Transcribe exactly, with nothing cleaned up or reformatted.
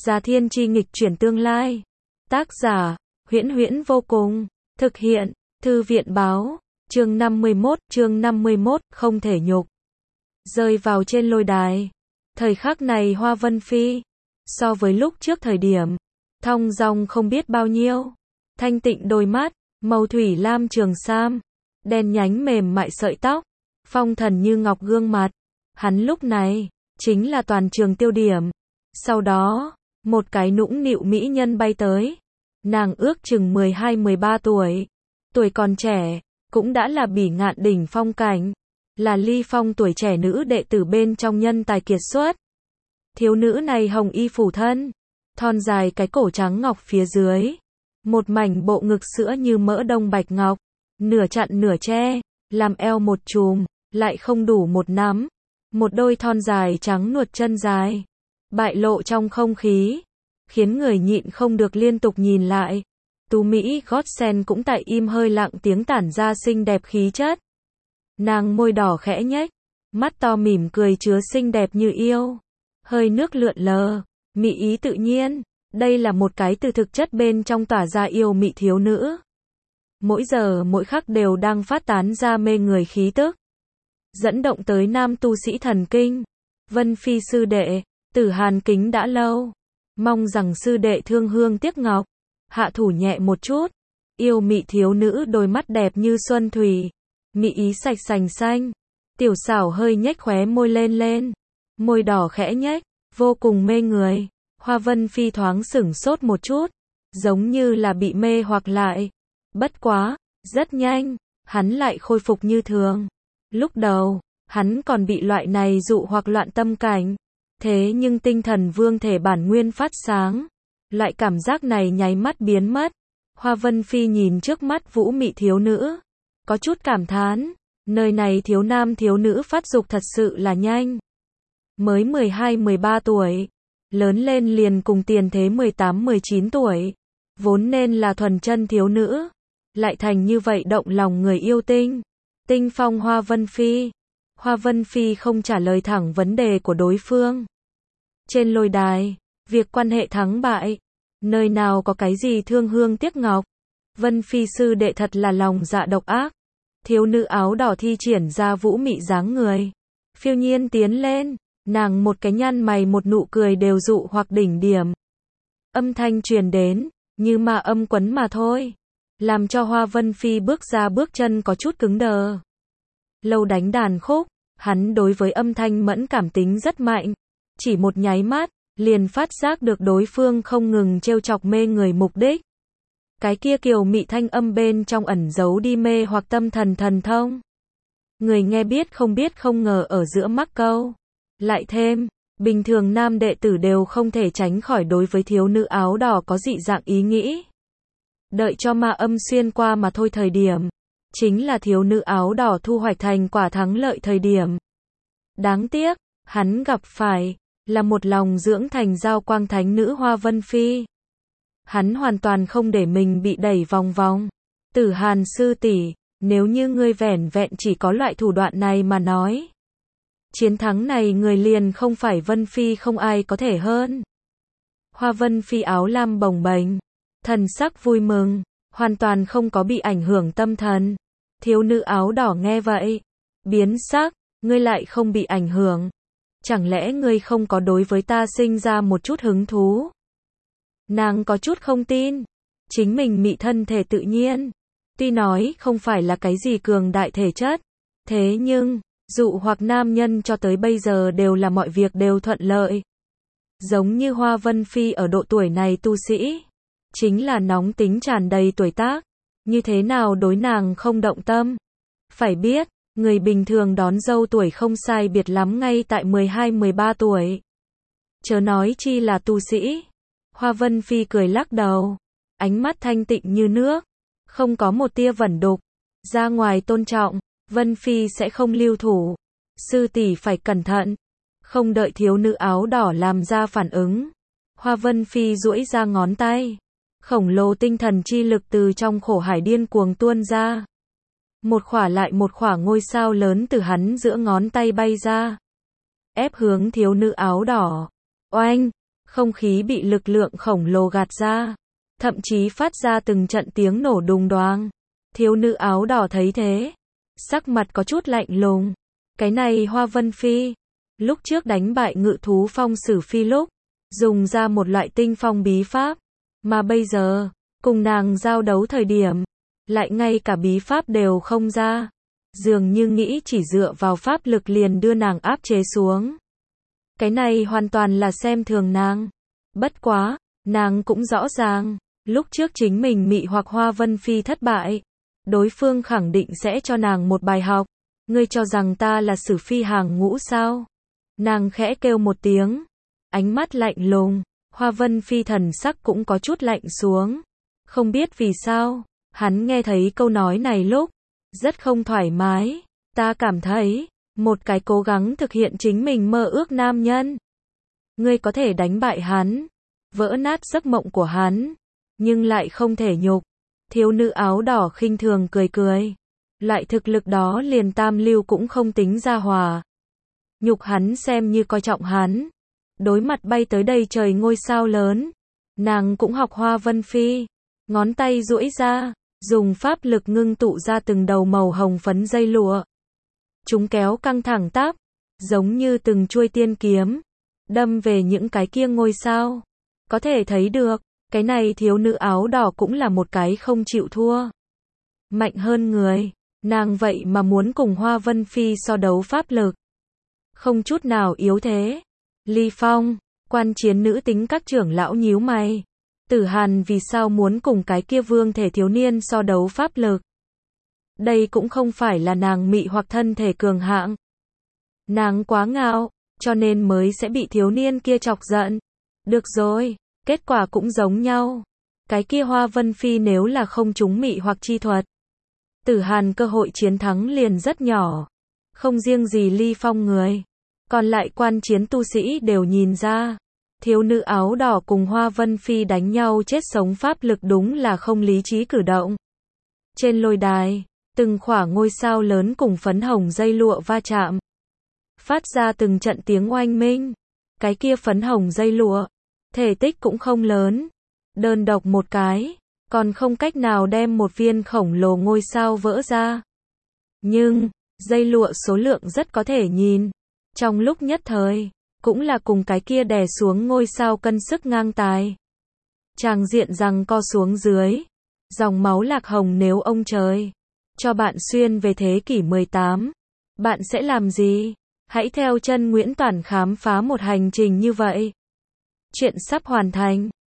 Già Thiên Chi nghịch chuyển tương lai. Tác giả, Huyễn Huyễn vô cùng. Thực hiện, Thư viện báo. Chương năm mươi mốt, chương năm mươi mốt, không thể nhục. Rơi vào trên lôi đài. Thời khắc này Hoa Vân Phi, so với lúc trước thời điểm, thong dong không biết bao nhiêu. Thanh tịnh đôi mắt, màu thủy lam trường sam, đen nhánh mềm mại sợi tóc, phong thần như ngọc gương mặt. Hắn lúc này, chính là toàn trường tiêu điểm. Sau đó, một cái nũng nịu mỹ nhân bay tới. Nàng ước chừng mười hai mười ba tuổi. Tuổi còn trẻ, cũng đã là bỉ ngạn đỉnh phong cảnh. Là ly phong tuổi trẻ nữ đệ tử bên trong nhân tài kiệt xuất. Thiếu nữ này hồng y phủ thân, thon dài cái cổ trắng ngọc phía dưới. Một mảnh bộ ngực sữa như mỡ đông bạch ngọc, nửa chặn nửa che, làm eo một chùm, lại không đủ một nắm. Một đôi thon dài trắng nuột chân dài, bại lộ trong không khí, khiến người nhịn không được liên tục nhìn lại. Tú Mỹ gót sen cũng tại im hơi lặng tiếng tản ra xinh đẹp khí chất. Nàng môi đỏ khẽ nhếch, mắt to mỉm cười chứa xinh đẹp như yêu. Hơi nước lượn lờ, mị ý tự nhiên. Đây là một cái từ thực chất bên trong tỏa ra yêu mị thiếu nữ. Mỗi giờ mỗi khắc đều đang phát tán ra mê người khí tức, dẫn động tới nam tu sĩ thần kinh. Vân Phi sư đệ, Tử Hàn kính đã lâu, mong rằng sư đệ thương hương tiếc ngọc, hạ thủ nhẹ một chút. Yêu mị thiếu nữ đôi mắt đẹp như xuân thủy, mị ý sạch sành xanh, tiểu xảo hơi nhếch khóe môi lên lên, môi đỏ khẽ nhếch, vô cùng mê người. Hoa Vân Phi thoáng sửng sốt một chút, giống như là bị mê hoặc lại. Bất quá, rất nhanh, hắn lại khôi phục như thường. Lúc đầu, hắn còn bị loại này dụ hoặc loạn tâm cảnh. Thế nhưng tinh thần vương thể bản nguyên phát sáng, loại cảm giác này nháy mắt biến mất. Hoa Vân Phi nhìn trước mắt vũ mị thiếu nữ, có chút cảm thán, nơi này thiếu nam thiếu nữ phát dục thật sự là nhanh. Mới mười hai mười ba tuổi, lớn lên liền cùng tiền thế mười tám mười chín tuổi, vốn nên là thuần chân thiếu nữ, lại thành như vậy động lòng người yêu tinh. Tinh phong Hoa Vân Phi. Hoa Vân Phi không trả lời thẳng vấn đề của đối phương. Trên lôi đài, việc quan hệ thắng bại, nơi nào có cái gì thương hương tiếc ngọc. Vân Phi sư đệ thật là lòng dạ độc ác. Thiếu nữ áo đỏ thi triển ra vũ mị dáng người, phiêu nhiên tiến lên, nàng một cái nhăn mày một nụ cười đều dụ hoặc đỉnh điểm. Âm thanh truyền đến, như ma âm quấn mà thôi, làm cho Hoa Vân Phi bước ra bước chân có chút cứng đờ. Lâu đánh đàn khúc, hắn đối với âm thanh mẫn cảm tính rất mạnh, chỉ một nháy mắt, liền phát giác được đối phương không ngừng trêu chọc mê người mục đích. Cái kia kiều mị thanh âm bên trong ẩn giấu đi mê hoặc tâm thần thần thông. Người nghe biết không biết không ngờ ở giữa mắc câu. Lại thêm, bình thường nam đệ tử đều không thể tránh khỏi đối với thiếu nữ áo đỏ có dị dạng ý nghĩ. Đợi cho ma âm xuyên qua mà thôi thời điểm, chính là thiếu nữ áo đỏ thu hoạch thành quả thắng lợi thời điểm. Đáng tiếc, hắn gặp phải, là một lòng dưỡng thành giao quang thánh nữ Hoa Vân Phi. Hắn hoàn toàn không để mình bị đẩy vòng vòng. Tử Hàn sư tỷ, nếu như ngươi vẻn vẹn chỉ có loại thủ đoạn này mà nói, chiến thắng này người liền không phải Vân Phi không ai có thể hơn. Hoa Vân Phi áo lam bồng bềnh, thần sắc vui mừng, hoàn toàn không có bị ảnh hưởng tâm thần. Thiếu nữ áo đỏ nghe vậy, biến sắc, ngươi lại không bị ảnh hưởng. Chẳng lẽ ngươi không có đối với ta sinh ra một chút hứng thú? Nàng có chút không tin, chính mình mị thân thể tự nhiên, tuy nói không phải là cái gì cường đại thể chất, thế nhưng, dụ hoặc nam nhân cho tới bây giờ đều là mọi việc đều thuận lợi. Giống như Hoa Vân Phi ở độ tuổi này tu sĩ, chính là nóng tính tràn đầy tuổi tác, như thế nào đối nàng không động tâm. Phải biết, người bình thường đón dâu tuổi không sai biệt lắm ngay tại mười hai mười ba tuổi. Chớ nói chi là tu sĩ. Hoa Vân Phi cười lắc đầu, ánh mắt thanh tịnh như nước, không có một tia vẩn đục. Ra ngoài tôn trọng, Vân Phi sẽ không lưu thủ. Sư tỷ phải cẩn thận. Không đợi thiếu nữ áo đỏ làm ra phản ứng, Hoa Vân Phi duỗi ra ngón tay, khổng lồ tinh thần chi lực từ trong khổ hải điên cuồng tuôn ra. Một khỏa lại một khỏa ngôi sao lớn từ hắn giữa ngón tay bay ra, ép hướng thiếu nữ áo đỏ. Oanh! Không khí bị lực lượng khổng lồ gạt ra, thậm chí phát ra từng trận tiếng nổ đùng đoàng. Thiếu nữ áo đỏ thấy thế, sắc mặt có chút lạnh lùng. Cái này Hoa Vân Phi, lúc trước đánh bại Ngự thú phong Sử Phi lúc, dùng ra một loại tinh phong bí pháp, mà bây giờ, cùng nàng giao đấu thời điểm, lại ngay cả bí pháp đều không ra. Dường như nghĩ chỉ dựa vào pháp lực liền đưa nàng áp chế xuống. Cái này hoàn toàn là xem thường nàng. Bất quá, nàng cũng rõ ràng, lúc trước chính mình mị hoặc Hoa Vân Phi thất bại, đối phương khẳng định sẽ cho nàng một bài học. Ngươi cho rằng ta là Sử Phi hàng ngũ sao? Nàng khẽ kêu một tiếng, ánh mắt lạnh lùng. Hoa Vân Phi thần sắc cũng có chút lạnh xuống. Không biết vì sao, hắn nghe thấy câu nói này lúc, rất không thoải mái. Ta cảm thấy, một cái cố gắng thực hiện chính mình mơ ước nam nhân. Ngươi có thể đánh bại hắn, vỡ nát giấc mộng của hắn, nhưng lại không thể nhục. Thiếu nữ áo đỏ khinh thường cười cười. Loại thực lực đó liền tam lưu cũng không tính ra hòa. Nhục hắn xem như coi trọng hắn. Đối mặt bay tới đây trời ngôi sao lớn, nàng cũng học Hoa Vân Phi, ngón tay duỗi ra, dùng pháp lực ngưng tụ ra từng đầu màu hồng phấn dây lụa. Chúng kéo căng thẳng tắp, giống như từng chuôi tiên kiếm, đâm về những cái kia ngôi sao. Có thể thấy được, cái này thiếu nữ áo đỏ cũng là một cái không chịu thua. Mạnh hơn người, nàng vậy mà muốn cùng Hoa Vân Phi so đấu pháp lực. Không chút nào yếu thế. Ly Phong, quan chiến nữ tính các trưởng lão nhíu mày. Tử Hàn vì sao muốn cùng cái kia vương thể thiếu niên so đấu pháp lực? Đây cũng không phải là nàng mị hoặc thân thể cường hạng. Nàng quá ngạo, cho nên mới sẽ bị thiếu niên kia chọc giận. Được rồi, kết quả cũng giống nhau. Cái kia Hoa Vân Phi nếu là không trúng mị hoặc chi thuật, Tử Hàn cơ hội chiến thắng liền rất nhỏ. Không riêng gì Ly Phong người, còn lại quan chiến tu sĩ đều nhìn ra. Thiếu nữ áo đỏ cùng Hoa Vân Phi đánh nhau chết sống pháp lực đúng là không lý trí cử động. Trên lôi đài, từng khỏa ngôi sao lớn cùng phấn hồng dây lụa va chạm, phát ra từng trận tiếng oanh minh. Cái kia phấn hồng dây lụa, thể tích cũng không lớn, đơn độc một cái, còn không cách nào đem một viên khổng lồ ngôi sao vỡ ra. Nhưng, dây lụa số lượng rất có thể nhìn. Trong lúc nhất thời, cũng là cùng cái kia đè xuống ngôi sao cân sức ngang tài. Tràng diện rằng co xuống dưới, dòng máu lạc hồng. Nếu ông trời cho bạn xuyên về thế kỷ mười tám, bạn sẽ làm gì? Hãy theo chân Nguyễn Toản khám phá một hành trình như vậy. Chuyện sắp hoàn thành.